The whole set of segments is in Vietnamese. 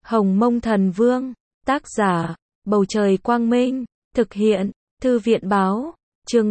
Hồng Mông Thần Vương, tác giả, Bầu Trời Quang Minh, thực hiện, Thư viện Báo, chương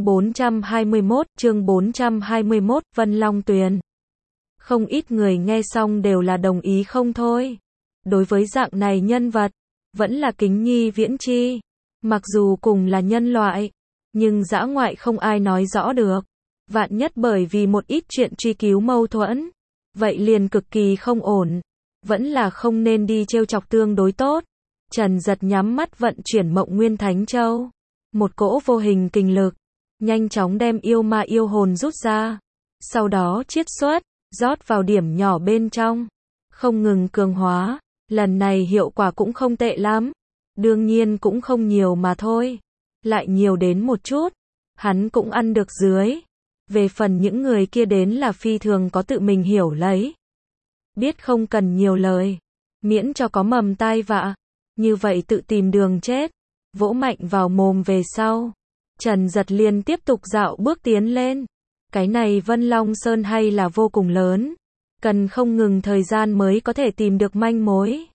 421, Vân Long Tuyền. Không ít người nghe xong đều là đồng ý không thôi. Đối với dạng này nhân vật, vẫn là kính nhi viễn chi. Mặc dù cùng là nhân loại, nhưng dã ngoại không ai nói rõ được. Vạn nhất bởi vì một ít chuyện truy cứu mâu thuẫn, vậy liền cực kỳ không ổn. Vẫn là không nên đi trêu chọc tương đối tốt. Trần Giật nhắm mắt vận chuyển Mộng Nguyên Thánh Châu. Một cỗ vô hình kình lực, nhanh chóng đem yêu ma yêu hồn rút ra. Sau đó chiết xuất, rót vào điểm nhỏ bên trong. Không ngừng cường hóa. Lần này hiệu quả cũng không tệ lắm. Đương nhiên cũng không nhiều mà thôi. Lại nhiều đến một chút, hắn cũng ăn được dưới. Về phần những người kia đến là phi thường có tự mình hiểu lấy. Biết không cần nhiều lời, miễn cho có mầm tai vạ. Như vậy tự tìm đường chết. Vỗ mạnh vào mồm về sau. Trần Giật liền tiếp tục dạo bước tiến lên. Cái này Vân Long Sơn hay là vô cùng lớn. Cần không ngừng thời gian mới có thể tìm được manh mối.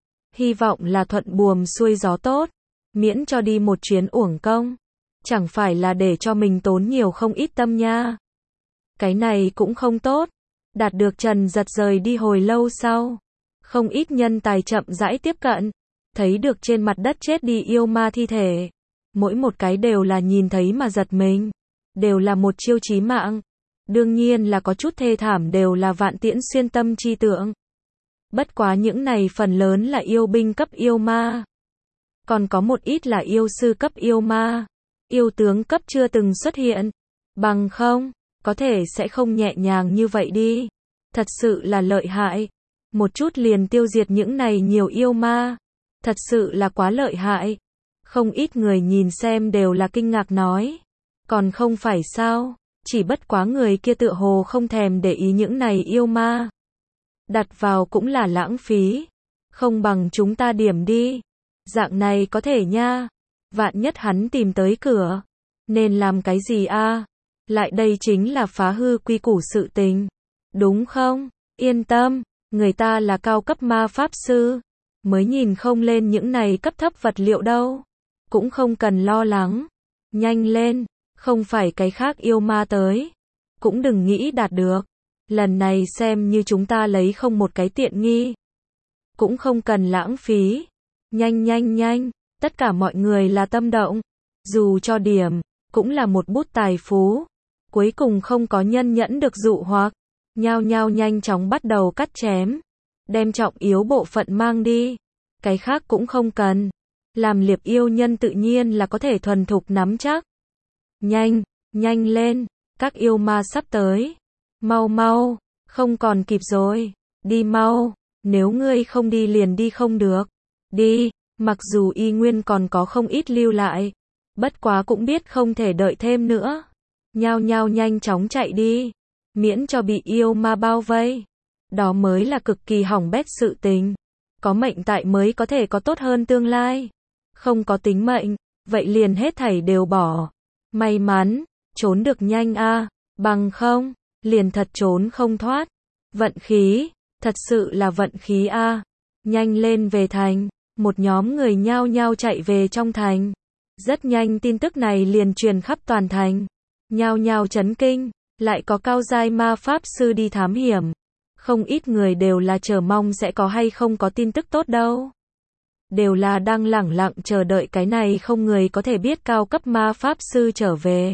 Hy vọng là thuận buồm xuôi gió tốt. Miễn cho đi một chuyến uổng công. Chẳng phải là để cho mình tốn nhiều không ít tâm nha. Cái này cũng không tốt. Đạt được Trần Giật rời đi hồi lâu sau. Không ít nhân tài chậm rãi tiếp cận. Thấy được trên mặt đất chết đi yêu ma thi thể. Mỗi một cái đều là nhìn thấy mà giật mình. Đều là một chiêu chí mạng. Đương nhiên là có chút thê thảm đều là vạn tiễn xuyên tâm chi tượng. Bất quá những này phần lớn là yêu binh cấp yêu ma. Còn có một ít là yêu sư cấp yêu ma. Yêu tướng cấp chưa từng xuất hiện. Bằng không, có thể sẽ không nhẹ nhàng như vậy đi. Thật sự là lợi hại. Một chút liền tiêu diệt những này nhiều yêu ma. Thật sự là quá lợi hại. Không ít người nhìn xem đều là kinh ngạc nói. Còn không phải sao, chỉ bất quá người kia tựa hồ không thèm để ý những này yêu ma. Đặt vào cũng là lãng phí. Không bằng chúng ta điểm đi. Dạng này có thể nha. Vạn nhất hắn tìm tới cửa. Nên làm cái gì a? Lại đây chính là phá hư quy củ sự tình. Đúng không? Yên tâm. Người ta là cao cấp ma pháp sư. Mới nhìn không lên những này cấp thấp vật liệu đâu. Cũng không cần lo lắng. Nhanh lên. Không phải cái khác yêu ma tới. Cũng đừng nghĩ đạt được. Lần này xem như chúng ta lấy không một cái tiện nghi. Cũng không cần lãng phí. Nhanh nhanh nhanh. Tất cả mọi người là tâm động. Dù cho điểm, cũng là một bút tài phú. Cuối cùng không có nhân nhẫn được dụ hoặc. Nhao nhao nhanh chóng bắt đầu cắt chém. Đem trọng yếu bộ phận mang đi. Cái khác cũng không cần. Làm liệp yêu nhân tự nhiên là có thể thuần thục nắm chắc. Nhanh, nhanh lên. Các yêu ma sắp tới. Mau mau, không còn kịp rồi. Đi mau. Nếu ngươi không đi liền đi không được. Đi. Mặc dù y nguyên còn có không ít lưu lại. Bất quá cũng biết không thể đợi thêm nữa. Nhao nhao nhanh chóng chạy đi. Miễn cho bị yêu ma bao vây. Đó mới là cực kỳ hỏng bét sự tình. Có mệnh tại mới có thể có tốt hơn tương lai. Không có tính mệnh, vậy liền hết thảy đều bỏ. May mắn, trốn được nhanh a, bằng không, liền thật trốn không thoát. Vận khí, thật sự là vận khí a. Nhanh lên về thành. Một nhóm người nhao nhao chạy về trong thành. Rất nhanh tin tức này liền truyền khắp toàn thành. Nhao nhao chấn kinh, lại có cao giai ma pháp sư đi thám hiểm. Không ít người đều là chờ mong sẽ có hay không có tin tức tốt đâu. Đều là đang lẳng lặng chờ đợi cái này không người có thể biết cao cấp ma pháp sư trở về.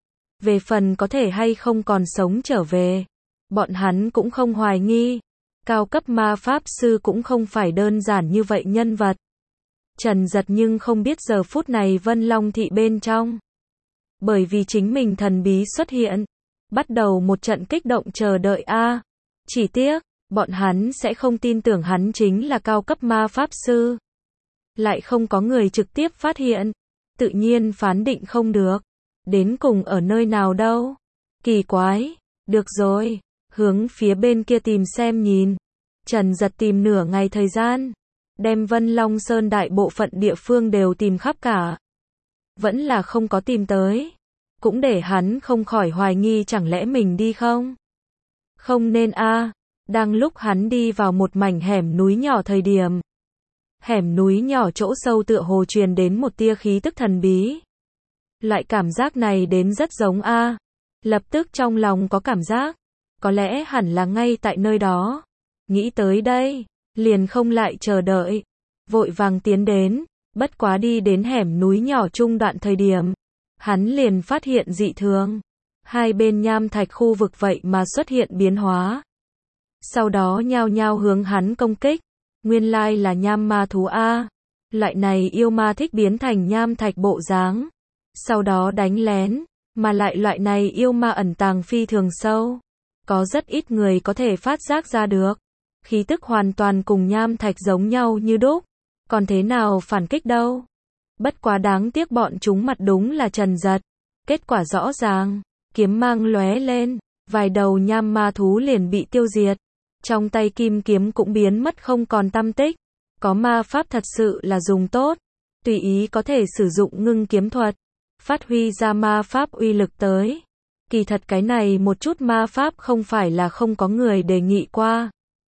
Về phần có thể hay không còn sống trở về. Bọn hắn cũng không hoài nghi. Cao cấp ma pháp sư cũng không phải đơn giản như vậy nhân vật. Trần Giật nhưng không biết giờ phút này Vân Long thị bên trong. Bởi vì chính mình thần bí xuất hiện. Bắt đầu một trận kích động chờ đợi a. Chỉ tiếc, bọn hắn sẽ không tin tưởng hắn chính là cao cấp ma pháp sư. Lại không có người trực tiếp phát hiện. Tự nhiên phán định không được. Đến cùng ở nơi nào đâu. Kỳ quái. Được rồi. Hướng phía bên kia tìm xem nhìn. Trần Giật tìm nửa ngày thời gian. Đem Vân Long Sơn đại bộ phận địa phương đều tìm khắp cả. Vẫn là không có tìm tới. Cũng để hắn không khỏi hoài nghi chẳng lẽ mình đi không? Không nên a. Đang lúc hắn đi vào một mảnh hẻm núi nhỏ thời điểm. Hẻm núi nhỏ chỗ sâu tựa hồ truyền đến một tia khí tức thần bí. Loại cảm giác này đến rất giống a. Lập tức trong lòng có cảm giác, có lẽ hẳn là ngay tại nơi đó. Nghĩ tới đây, liền không lại chờ đợi, vội vàng tiến đến, bất quá đi đến hẻm núi nhỏ trung đoạn thời điểm, hắn liền phát hiện dị thường. Hai bên nham thạch khu vực vậy mà xuất hiện biến hóa. Sau đó nhao nhao hướng hắn công kích. Nguyên lai là nham ma thú a. Loại này yêu ma thích biến thành nham thạch bộ dáng, sau đó đánh lén, mà lại loại này yêu ma ẩn tàng phi thường sâu. Có rất ít người có thể phát giác ra được. Khí tức hoàn toàn cùng nham thạch giống nhau như đúc. Còn thế nào phản kích đâu. Bất quá đáng tiếc bọn chúng mặt đúng là trần giật. Kết quả rõ ràng, kiếm mang lóe lên, vài đầu nham ma thú liền bị tiêu diệt. Trong tay kim kiếm cũng biến mất không còn tăm tích. Có ma pháp thật sự là dùng tốt. Tùy ý có thể sử dụng ngưng kiếm thuật. Phát huy ra ma pháp uy lực tới. Kỳ thật cái này một chút ma pháp không phải là không có người đề nghị qua,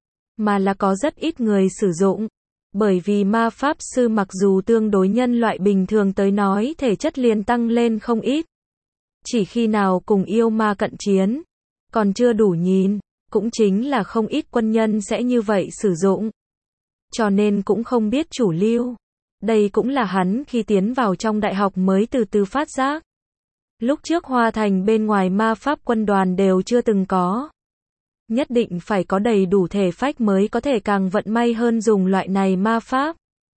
mà là có rất ít người sử dụng. Bởi vì ma pháp sư mặc dù tương đối nhân loại bình thường tới nói thể chất liền tăng lên không ít. Chỉ khi nào cùng yêu ma cận chiến, còn chưa đủ nhìn, cũng chính là không ít quân nhân sẽ như vậy sử dụng. Cho nên cũng không biết chủ lưu. Đây cũng là hắn khi tiến vào trong đại học mới từ từ phát giác. Lúc trước Hoa Thành bên ngoài ma pháp quân đoàn đều chưa từng có. Nhất định phải có đầy đủ thể phách mới có thể càng vận may hơn dùng loại này ma pháp.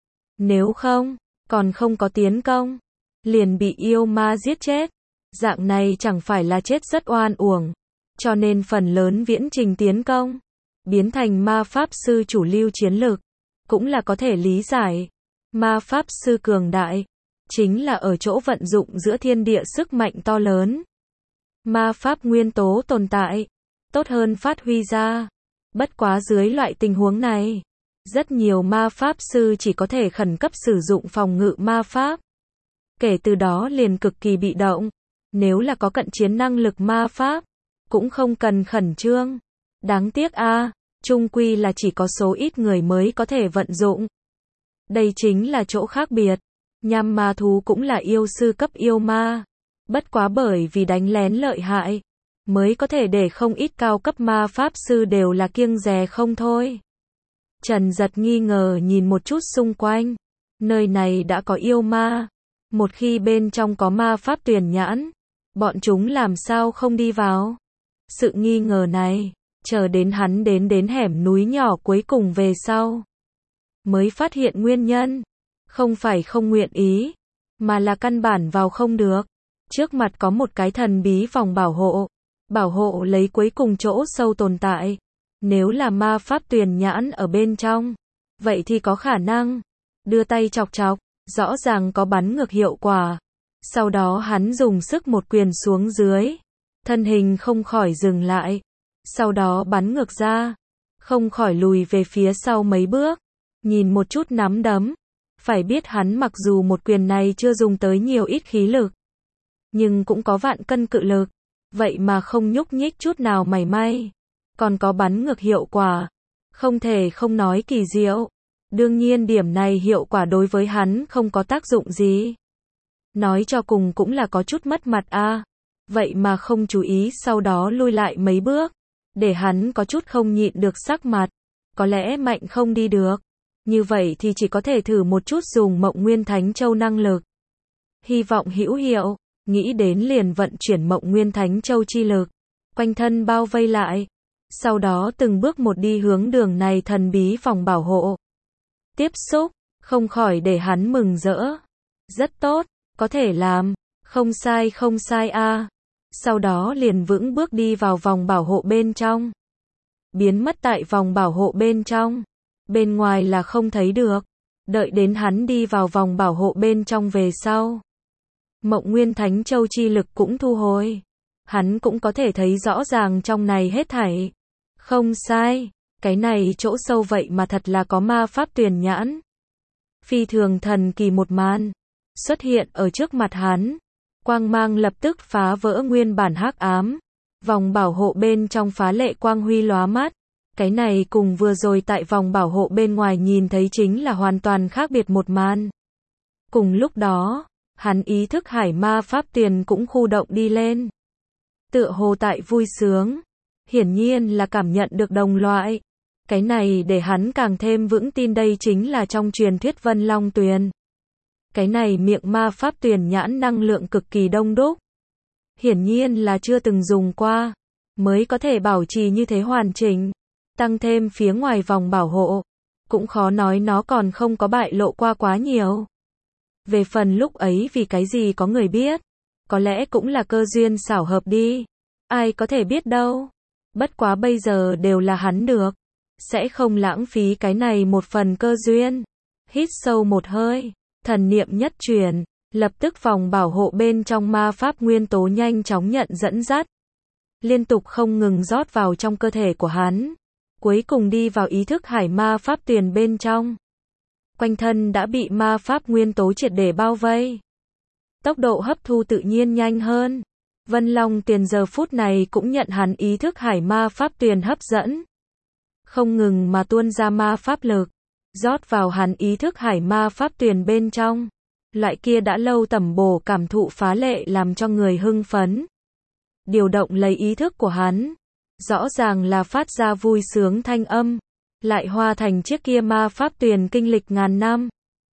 Nếu không, còn không có tiến công, liền bị yêu ma giết chết. Dạng này chẳng phải là chết rất oan uổng. Cho nên phần lớn viễn trình tiến công, biến thành ma pháp sư chủ lưu chiến lược, cũng là có thể lý giải. Ma pháp sư cường đại, chính là ở chỗ vận dụng giữa thiên địa sức mạnh to lớn. Ma pháp nguyên tố tồn tại, tốt hơn phát huy ra. Bất quá dưới loại tình huống này, rất nhiều ma pháp sư chỉ có thể khẩn cấp sử dụng phòng ngự ma pháp. Kể từ đó liền cực kỳ bị động. Nếu là có cận chiến năng lực ma pháp, cũng không cần khẩn trương. Đáng tiếc a, chung quy là chỉ có số ít người mới có thể vận dụng. Đây chính là chỗ khác biệt. Nham ma thú cũng là yêu sư cấp yêu ma. Bất quá bởi vì đánh lén lợi hại, mới có thể để không ít cao cấp ma pháp sư đều là kiêng dè không thôi. Trần Giật nghi ngờ nhìn một chút xung quanh. Nơi này đã có yêu ma. Một khi bên trong có ma pháp tuyển nhãn, bọn chúng làm sao không đi vào? Sự nghi ngờ này, chờ đến hắn đến hẻm núi nhỏ cuối cùng về sau, mới phát hiện nguyên nhân. Không phải không nguyện ý, mà là căn bản vào không được. Trước mặt có một cái thần bí vòng bảo hộ lấy cuối cùng chỗ sâu tồn tại. Nếu là ma pháp tuyển nhãn ở bên trong, vậy thì có khả năng. Đưa tay chọc chọc, rõ ràng có bắn ngược hiệu quả. Sau đó hắn dùng sức một quyền xuống dưới. Thân hình không khỏi dừng lại. Sau đó bắn ngược ra. Không khỏi lùi về phía sau mấy bước. Nhìn một chút nắm đấm. Phải biết hắn mặc dù một quyền này chưa dùng tới nhiều ít khí lực, nhưng cũng có vạn cân cự lực. Vậy mà không nhúc nhích chút nào mảy may. Còn có bắn ngược hiệu quả. Không thể không nói kỳ diệu. Đương nhiên điểm này hiệu quả đối với hắn không có tác dụng gì. Nói cho cùng cũng là có chút mất mặt a. Vậy mà không chú ý sau đó lui lại mấy bước. Để hắn có chút không nhịn được sắc mặt. Có lẽ mạnh không đi được. Như vậy thì chỉ có thể thử một chút dùng Mộng Nguyên Thánh Châu năng lực. Hy vọng hữu hiệu. Nghĩ đến liền vận chuyển Mộng Nguyên Thánh Châu chi lực. Quanh thân bao vây lại. Sau đó từng bước một đi hướng đường này thần bí vòng bảo hộ. Tiếp xúc, không khỏi để hắn mừng rỡ. Rất tốt, có thể làm. Không sai a. Sau đó liền vững bước đi vào vòng bảo hộ bên trong. Biến mất tại vòng bảo hộ bên trong. Bên ngoài là không thấy được. Đợi đến hắn đi vào vòng bảo hộ bên trong về sau. Mộng Nguyên Thánh Châu chi lực cũng thu hồi. Hắn cũng có thể thấy rõ ràng trong này hết thảy. Không sai, cái này chỗ sâu vậy mà thật là có ma pháp tuyển nhãn. Phi thường thần kỳ một màn xuất hiện ở trước mặt hắn. Quang mang lập tức phá vỡ nguyên bản hắc ám. Vòng bảo hộ bên trong phá lệ quang huy lóa mắt. Cái này cùng vừa rồi tại vòng bảo hộ bên ngoài nhìn thấy chính là hoàn toàn khác biệt một màn. Cùng lúc đó, hắn ý thức hải ma pháp tuyền cũng khu động đi lên. Tựa hồ tại vui sướng. Hiển nhiên là cảm nhận được đồng loại. Cái này để hắn càng thêm vững tin đây chính là trong truyền thuyết Vân Long Tuyền. Cái này miệng ma pháp tuyền nhãn năng lượng cực kỳ đông đúc. Hiển nhiên là chưa từng dùng qua, mới có thể bảo trì như thế hoàn chỉnh. Tăng thêm phía ngoài vòng bảo hộ, cũng khó nói nó còn không có bại lộ qua quá nhiều. Về phần lúc ấy vì cái gì có người biết, có lẽ cũng là cơ duyên xảo hợp đi. Ai có thể biết đâu. Bất quá bây giờ đều là hắn được. Sẽ không lãng phí cái này một phần cơ duyên. Hít sâu một hơi, thần niệm nhất chuyển, lập tức vòng bảo hộ bên trong ma pháp nguyên tố nhanh chóng nhận dẫn dắt. Liên tục không ngừng rót vào trong cơ thể của hắn. Cuối cùng đi vào ý thức hải ma pháp tuyền bên trong. Quanh thân đã bị ma pháp nguyên tố triệt để bao vây. Tốc độ hấp thu tự nhiên nhanh hơn. Vân Long Tuyền giờ phút này cũng nhận hắn ý thức hải ma pháp tuyền hấp dẫn. Không ngừng mà tuôn ra ma pháp lực, rót vào hắn ý thức hải ma pháp tuyền bên trong. Loại kia đã lâu tẩm bổ cảm thụ phá lệ làm cho người hưng phấn. Điều động lấy ý thức của hắn, rõ ràng là phát ra vui sướng thanh âm, lại hòa thành chiếc kia ma pháp tuyền kinh lịch ngàn năm.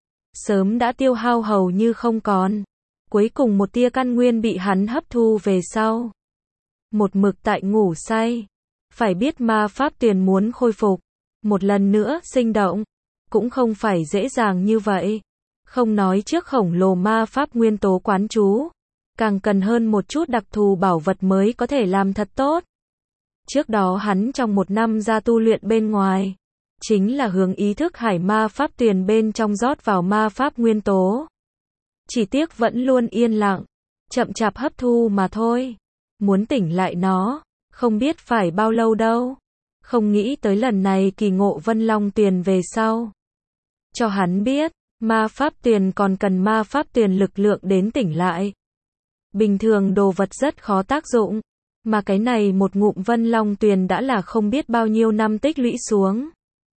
Sớm đã tiêu hao hầu như không còn. Cuối cùng một tia căn nguyên bị hắn hấp thu về sau. Một mực tại ngủ say. Phải biết ma pháp tuyền muốn khôi phục, một lần nữa sinh động, cũng không phải dễ dàng như vậy. Không nói trước khổng lồ ma pháp nguyên tố quán chú, càng cần hơn một chút đặc thù bảo vật mới có thể làm thật tốt. Trước đó hắn trong một năm ra tu luyện bên ngoài, chính là hướng ý thức hải ma pháp tuyền bên trong rót vào ma pháp nguyên tố. Chỉ tiếc vẫn luôn yên lặng, chậm chạp hấp thu mà thôi. Muốn tỉnh lại nó, không biết phải bao lâu đâu. Không nghĩ tới lần này kỳ ngộ Vân Long Tuyền về sau. Cho hắn biết, ma pháp tuyền còn cần ma pháp tuyền lực lượng đến tỉnh lại. Bình thường đồ vật rất khó tác dụng, mà cái này một ngụm Vân Long Tuyền đã là không biết bao nhiêu năm tích lũy xuống.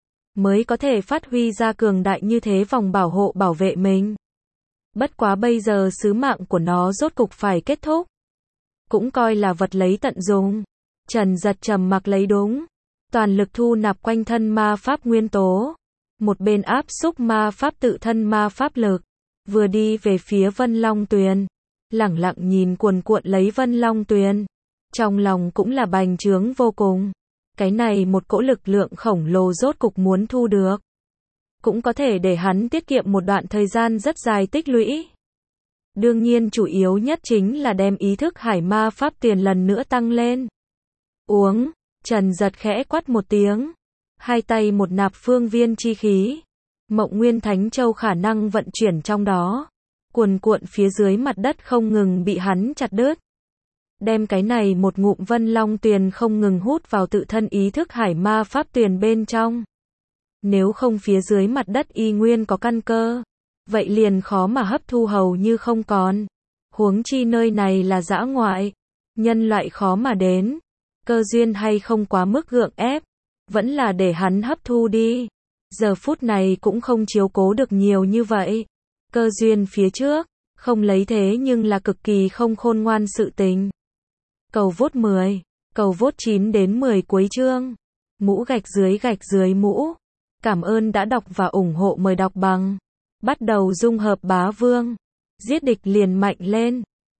Mới có thể phát huy ra cường đại như thế vòng bảo hộ bảo vệ mình. Bất quá bây giờ sứ mạng của nó rốt cục phải kết thúc. Cũng coi là vật lấy tận dụng. Trần Giật trầm mặc lấy đúng. Toàn lực thu nạp quanh thân ma pháp nguyên tố. Một bên áp xúc ma pháp tự thân ma pháp lực. Vừa đi về phía Vân Long Tuyền. Lẳng lặng nhìn cuồn cuộn lấy Vân Long Tuyền. Trong lòng cũng là bành trướng vô cùng. Cái này một cỗ lực lượng khổng lồ rốt cục muốn thu được. Cũng có thể để hắn tiết kiệm một đoạn thời gian rất dài tích lũy. Đương nhiên chủ yếu nhất chính là đem ý thức hải ma pháp tuyền lần nữa tăng lên. Uống, Trần Giật khẽ quát một tiếng. Hai tay một nạp phương viên chi khí. Mộng Nguyên Thánh Châu khả năng vận chuyển trong đó. Cuồn cuộn phía dưới mặt đất không ngừng bị hắn chặt đứt. Đem cái này một ngụm Vân Long Tuyền không ngừng hút vào tự thân ý thức hải ma pháp tuyền bên trong. Nếu không phía dưới mặt đất y nguyên có căn cơ, vậy liền khó mà hấp thu hầu như không còn. Huống chi nơi này là dã ngoại, nhân loại khó mà đến. Cơ duyên hay không quá mức gượng ép, vẫn là để hắn hấp thu đi. Giờ phút này cũng không chiếu cố được nhiều như vậy. Cơ duyên phía trước, không lấy thế nhưng là cực kỳ không khôn ngoan sự tình. Cầu vote 10, cầu vote 9 đến 10 cuối chương. Mũ gạch dưới mũ. Cảm ơn đã đọc và ủng hộ, mời đọc bằng. Bắt đầu dung hợp bá vương. Giết địch liền mạnh lên.